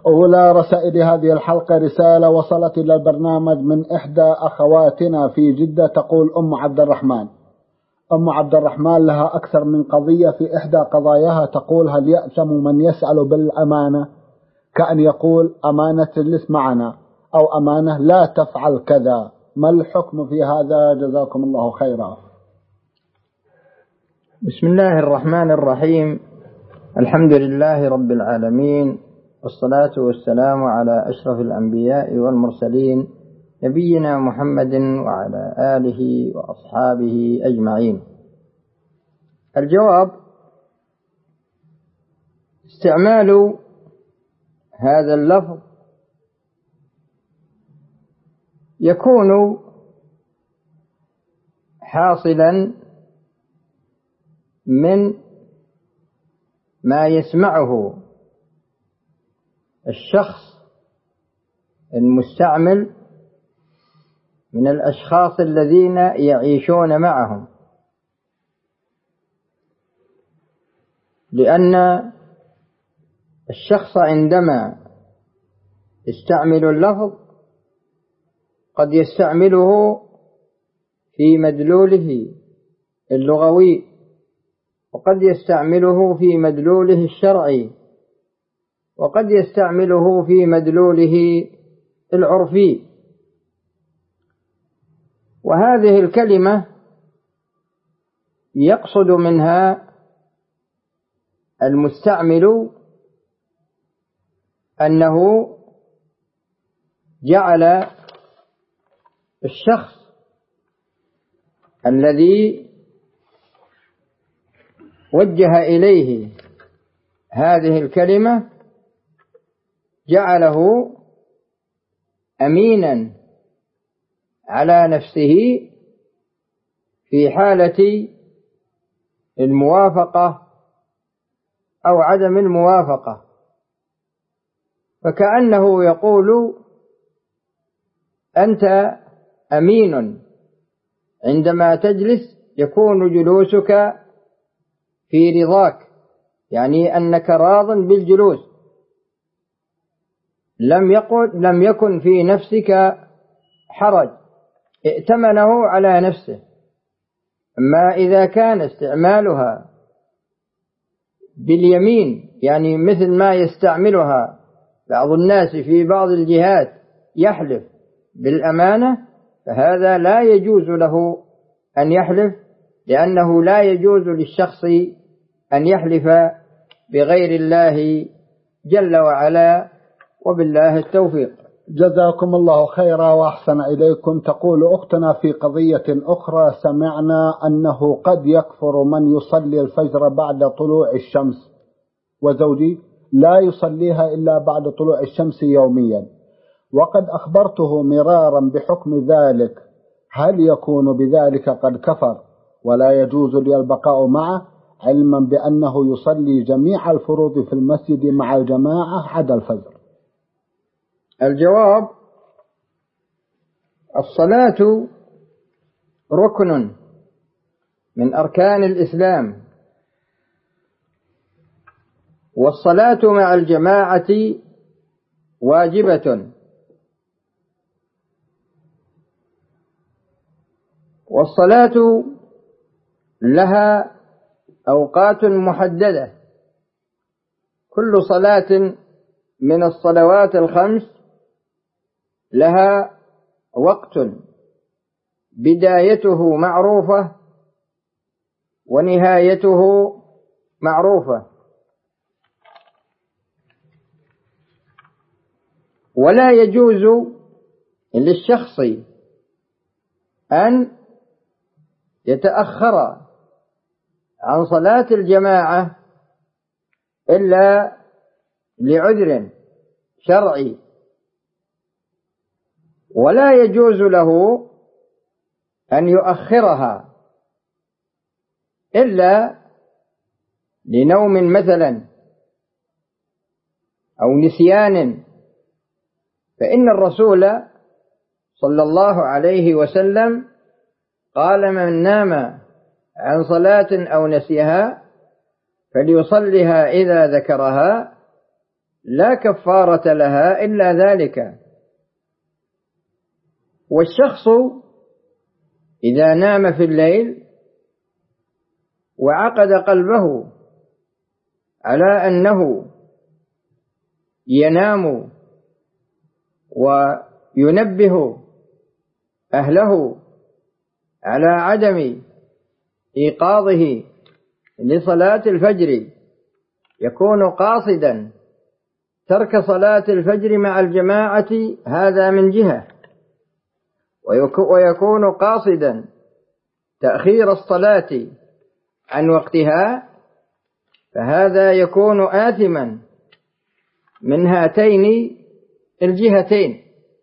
أولى رسائل هذه الحلقة رسالة وصلت إلى البرنامج من إحدى أخواتنا في جدة، تقول أم عبد الرحمن. أم عبد الرحمن لها أكثر من قضية، في إحدى قضاياها تقول: هل يأثم من يسأل بالأمانة؟ كأن يقول: أمانة تجلس معنا، أو أمانة لا تفعل كذا، ما الحكم في هذا؟ جزاكم الله خيرا. بسم الله الرحمن الرحيم. الحمد لله رب العالمين، والصلاة والسلام على أشرف الأنبياء والمرسلين، نبينا محمد وعلى آله وأصحابه أجمعين. الجواب: استعمال هذا اللفظ يكون حاصلا من ما يسمعه الشخص المستعمل من الأشخاص الذين يعيشون معهم، لأن الشخص عندما يستعمل اللفظ قد يستعمله في مدلوله اللغوي، وقد يستعمله في مدلوله الشرعي، وقد يستعمله في مدلوله العرفي. وهذه الكلمة يقصد منها المستعمل أنه جعل الشخص الذي وجه إليه هذه الكلمة جعله أمينا على نفسه في حالة الموافقة أو عدم الموافقة، فكأنه يقول: أنت أمين، عندما تجلس يكون جلوسك في رضاك، يعني أنك راض بالجلوس، لم يكن في نفسك حرج، ائتمنه على نفسه. أما إذا كان استعمالها باليمين، يعني مثل ما يستعملها بعض الناس في بعض الجهات، يحلف بالأمانة، فهذا لا يجوز له أن يحلف، لأنه لا يجوز للشخص أن يحلف بغير الله جل وعلا، وبالله التوفيق. جزاكم الله خيرا وأحسن إليكم. تقول أختنا في قضية أخرى: سمعنا أنه قد يكفر من يصلي الفجر بعد طلوع الشمس، وزوجي لا يصليها إلا بعد طلوع الشمس يوميا، وقد أخبرته مرارا بحكم ذلك، هل يكون بذلك قد كفر ولا يجوز لي البقاء معه، علما بأنه يصلي جميع الفروض في المسجد مع الجماعة عدا الفجر؟ الجواب: الصلاة ركن من أركان الإسلام، والصلاة مع الجماعة واجبة، والصلاة لها أوقات محددة، كل صلاة من الصلوات الخمس لها وقت بدايته معروفة ونهايته معروفة، ولا يجوز للشخص أن يتأخر عن صلاة الجماعة إلا لعذر شرعي، ولا يجوز له أن يؤخرها إلا لنوم مثلا أو نسيان، فإن الرسول صلى الله عليه وسلم قال: من نام عن صلاة أو نسيها فليصلها إذا ذكرها، لا كفارة لها إلا ذلك. والشخص إذا نام في الليل وعقد قلبه على أنه ينام وينبه أهله على عدم إيقاظه لصلاة الفجر، يكون قاصدا ترك صلاة الفجر مع الجماعة، هذا من جهة، ويكون قاصدا تأخير الصلاة عن وقتها، فهذا يكون آثما من هاتين الجهتين.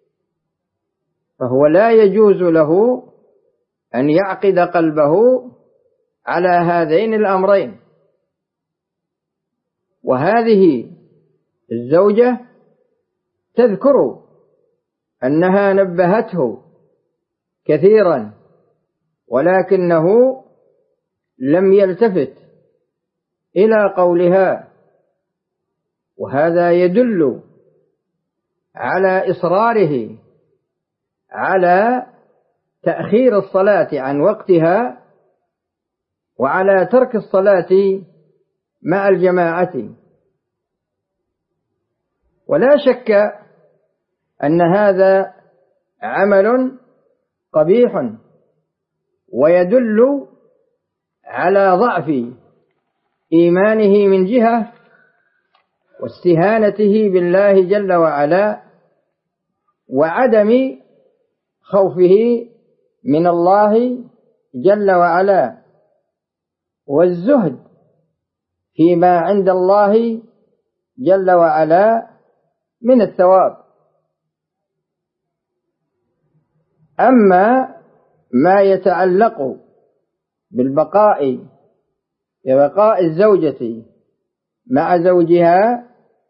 فهو لا يجوز له أن يعقد قلبه على هذين الأمرين. وهذه الزوجة تذكر أنها نبهته كثيرا ولكنه لم يلتفت إلى قولها، وهذا يدل على إصراره على تأخير الصلاة عن وقتها وعلى ترك الصلاة مع الجماعة. ولا شك أن هذا عمل قبيح ويدل على ضعف إيمانه من جهة، واستهانته بالله جل وعلا، وعدم خوفه من الله جل وعلا، والزهد فيما عند الله جل وعلا من الثواب. أما ما يتعلق ببقاء الزوجة مع زوجها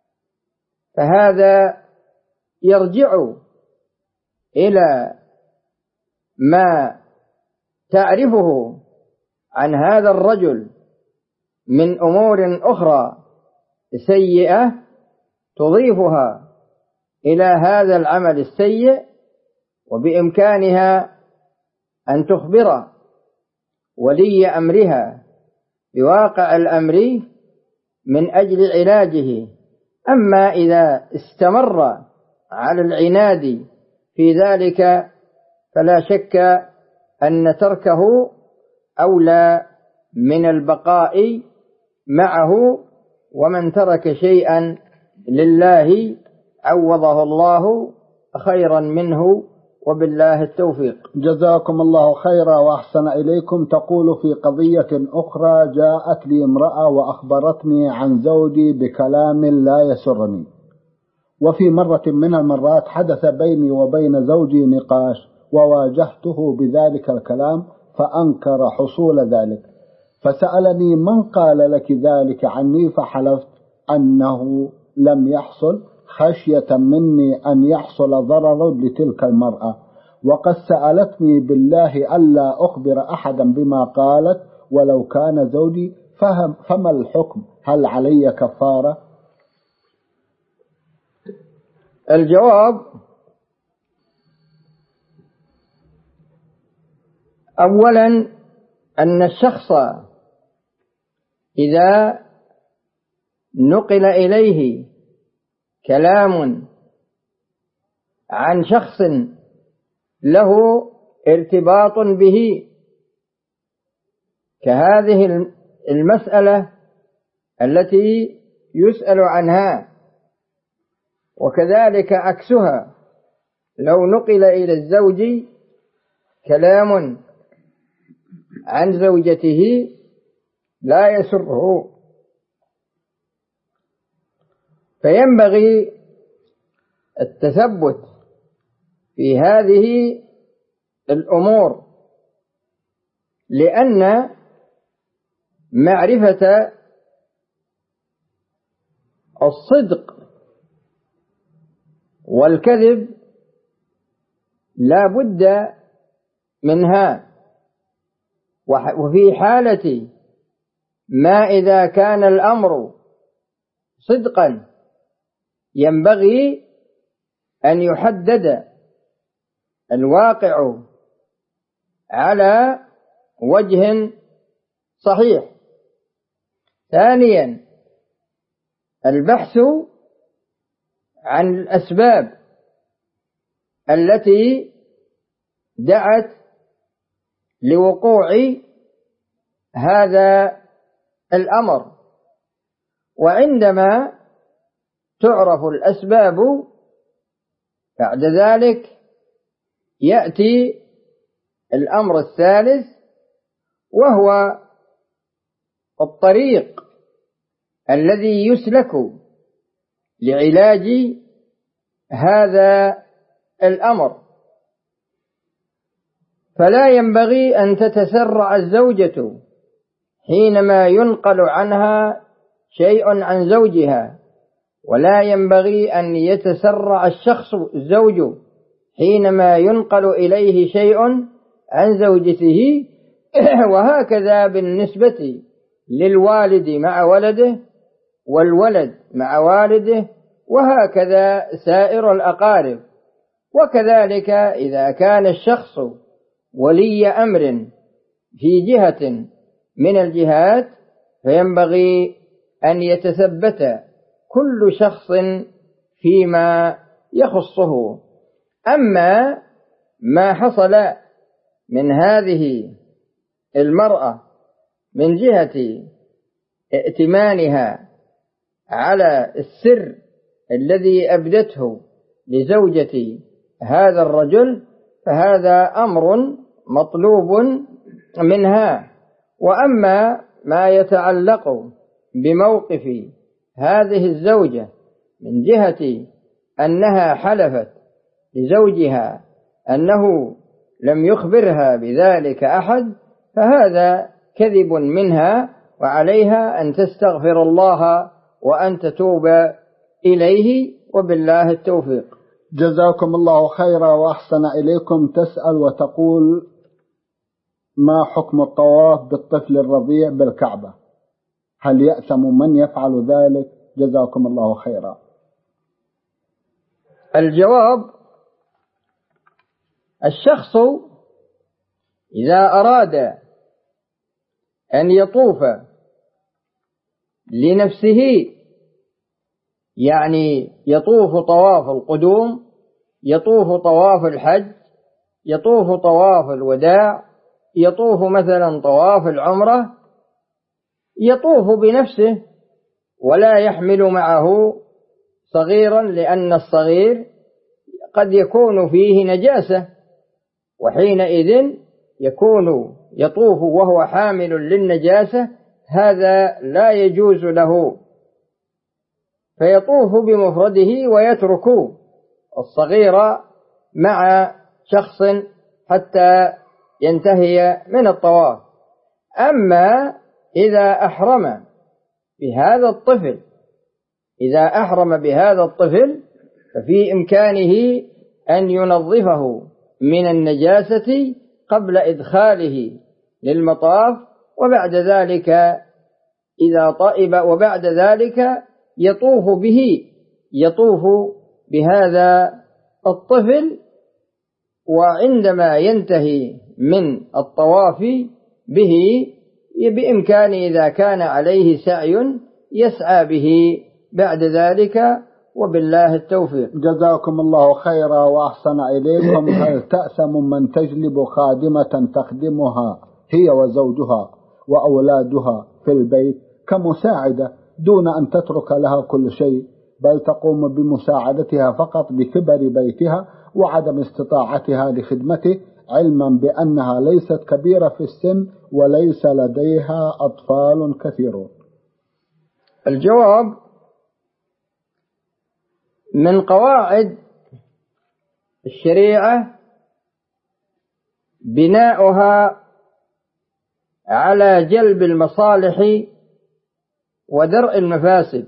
فهذا يرجع إلى ما تعرفه عن هذا الرجل من أمور أخرى سيئة تضيفها إلى هذا العمل السيء، وبإمكانها أن تخبر ولي أمرها بواقع الأمر من أجل علاجه. أما إذا استمر على العناد في ذلك فلا شك أن تركه أولى من البقاء معه، ومن ترك شيئا لله عوضه الله خيرا منه، وبالله التوفيق. جزاكم الله خيرا وأحسن إليكم. تقول في قضية أخرى: جاءت لي امرأة وأخبرتني عن زوجي بكلام لا يسرني، وفي مرة من المرات حدث بيني وبين زوجي نقاش وواجهته بذلك الكلام فأنكر حصول ذلك، فسألني: من قال لك ذلك عني؟ فحلفت أنه لم يحصل خشية مني أن يحصل ضرر لتلك المرأة، وقد سألتني بالله ألا أخبر أحدا بما قالت ولو كان زوجي، فما الحكم؟ هل علي كفارة؟ الجواب: أولا أن الشخص إذا نقل إليه كلام عن شخص له ارتباط به كهذه المسألة التي يسأل عنها، وكذلك عكسها لو نقل إلى الزوج كلام عن زوجته لا يسره، فينبغي التثبت في هذه الأمور، لأن معرفة الصدق والكذب لا بد منها. وفي حالة ما إذا كان الأمر صدقا ينبغي أن يحدد الواقع على وجه صحيح. ثانيا البحث عن الأسباب التي دعت لوقوع هذا الأمر، وعندما تعرف الأسباب بعد ذلك يأتي الأمر الثالث، وهو الطريق الذي يسلك لعلاج هذا الأمر. فلا ينبغي أن تتسرع الزوجة حينما ينقل عنها شيء عن زوجها، ولا ينبغي أن يتسرع الزوج حينما ينقل إليه شيء عن زوجته. وهكذا بالنسبة للوالد مع ولده، والولد مع والده، وهكذا سائر الأقارب. وكذلك إذا كان الشخص ولي أمر في جهة من الجهات فينبغي أن يتثبت كل شخص فيما يخصه. أما ما حصل من هذه المرأة من جهة ائتمانها على السر الذي أبدته لزوجة هذا الرجل فهذا أمر مطلوب منها. وأما ما يتعلق بموقف هذه الزوجة من جهة أنها حلفت لزوجها أنه لم يخبرها بذلك أحد، فهذا كذب منها، وعليها أن تستغفر الله وأن تتوب إليه، وبالله التوفيق. جزاكم الله خيرا وأحسن إليكم. تسأل وتقول: ما حكم الطواف بالطفل الرضيع بالكعبة؟ هل يأثم من يفعل ذلك؟ جزاكم الله خيرا. الجواب: الشخص إذا أراد أن يطوف لنفسه، يعني يطوف طواف القدوم، يطوف طواف الحج، يطوف طواف الوداع، يطوف مثلا طواف العمرة، يطوف بنفسه ولا يحمل معه صغيرا، لأن الصغير قد يكون فيه نجاسة، وحينئذ يكون يطوف وهو حامل للنجاسة، هذا لا يجوز له، فيطوف بمفرده ويترك الصغير مع شخص حتى ينتهي من الطواف. أما إذا أحرم بهذا الطفل ففي إمكانه أن ينظفه من النجاسة قبل إدخاله للمطاف، وبعد ذلك إذا طئب وبعد ذلك يطوف بهذا الطفل، وعندما ينتهي من الطواف به بإمكانه إذا كان عليه سعي يسعى به بعد ذلك، وبالله التوفيق. جزاكم الله خيرا وأحسن إليكم. هل تأثم من تجلب خادمة تخدمها هي وزوجها وأولادها في البيت كمساعدة دون أن تترك لها كل شيء، بل تقوم بمساعدتها فقط لكبر بيتها وعدم استطاعتها لخدمته، علما بأنها ليست كبيرة في السن وليس لديها أطفال كثيرون؟ الجواب: من قواعد الشريعة بناؤها على جلب المصالح ودرء المفاسد،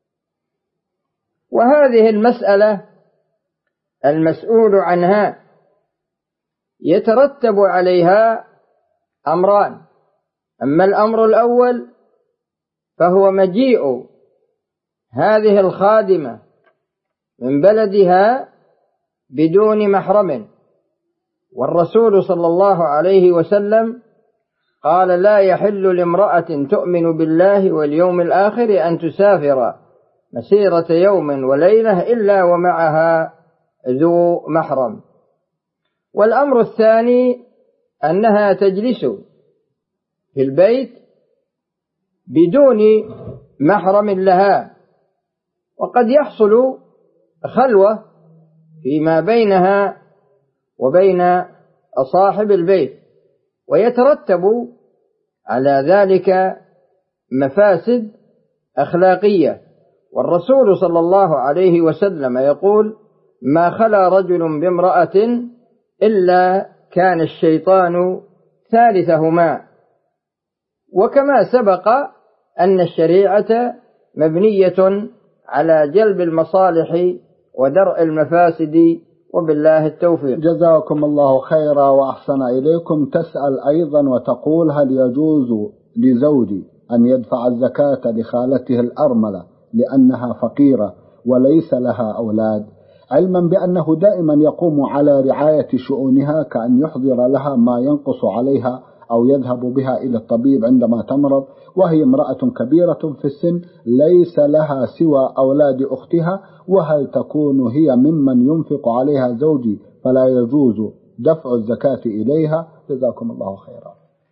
وهذه المسألة المسؤول عنها يترتب عليها أمران. أما الأمر الأول فهو مجيء هذه الخادمة من بلدها بدون محرم. والرسول صلى الله عليه وسلم قال: لا يحل لامرأة تؤمن بالله واليوم الآخر أن تسافر مسيرة يوم وليلة إلا ومعها ذو محرم. والأمر الثاني أنها تجلس في البيت بدون محرم لها، وقد يحصل خلوة فيما بينها وبين صاحب البيت، ويترتب على ذلك مفاسد أخلاقية. والرسول صلى الله عليه وسلم يقول: ما خلا رجل بامرأة إلا كان الشيطان ثالثهما. وكما سبق أن الشريعة مبنية على جلب المصالح ودرء المفاسد، وبالله التوفيق. جزاكم الله خيرا وأحسن إليكم. تسأل أيضا وتقول: هل يجوز لزوجي أن يدفع الزكاة لخالته الأرملة لأنها فقيرة وليس لها أولاد، علما بأنه دائما يقوم على رعاية شؤونها، كأن يحضر لها ما ينقص عليها أو يذهب بها إلى الطبيب عندما تمرض، وهي امرأة كبيرة في السن ليس لها سوى أولاد أختها، وهل تكون هي ممن ينفق عليها زوجي فلا يجوز دفع الزكاة إليها؟ جزاكم الله خيرا.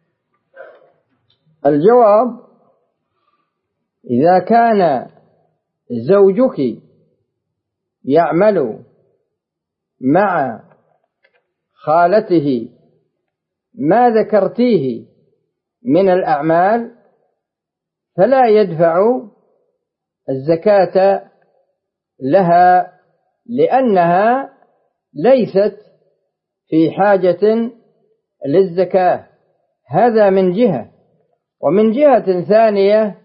الجواب: إذا كان زوجك يعمل مع خالته ما ذكرتيه من الأعمال فلا يدفع الزكاة لها، لأنها ليست في حاجة للزكاة. هذا من جهة. ومن جهة ثانية،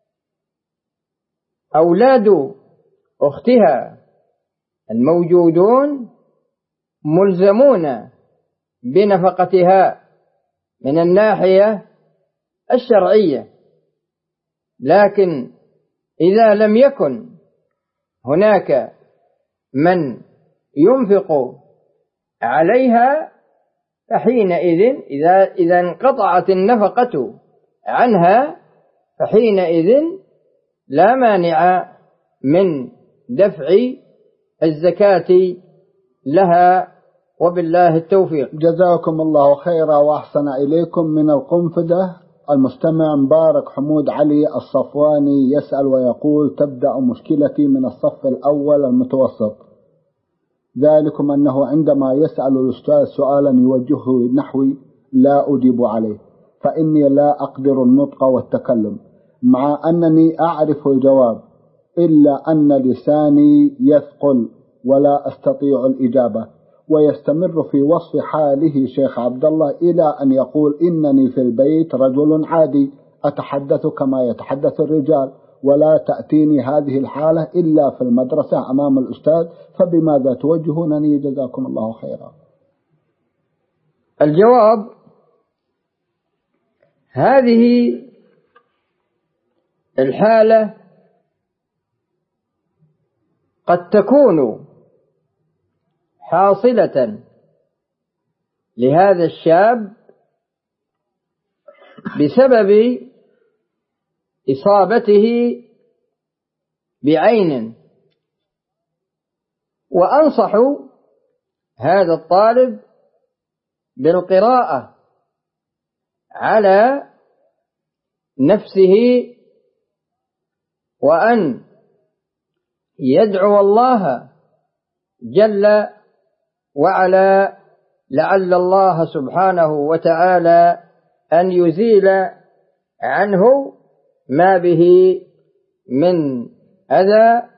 أولاد أختها الموجودون ملزمون بنفقتها من الناحية الشرعية، لكن إذا لم يكن هناك من ينفق عليها فحينئذ إذا انقطعت النفقة عنها فحينئذ لا مانع من دفع الزكاة لها، وبالله التوفيق. جزاكم الله خيرا وأحسن إليكم. من القنفذة المستمع مبارك حمود علي الصفواني يسأل ويقول: تبدأ مشكلتي من الصف الأول المتوسط، ذلكم أنه عندما يسأل الأستاذ سؤالا يوجهه نحوي لا أجيب عليه، فإني لا أقدر النطق والتكلم، مع أنني أعرف الجواب، إلا أن لساني يثقل ولا أستطيع الإجابة. ويستمر في وصف حاله شيخ عبد الله إلى أن يقول: إنني في البيت رجل عادي أتحدث كما يتحدث الرجال، ولا تأتيني هذه الحالة إلا في المدرسة أمام الأستاذ، فبماذا توجهونني؟ جزاكم الله خيرا. الجواب: هذه الحالة قد تكون حاصلة لهذا الشاب بسبب إصابته بعين، وأنصح هذا الطالب بالقراءة على نفسه وأن يدعو الله جل وعلا لعل الله سبحانه وتعالى أن يزيل عنه ما به من أذى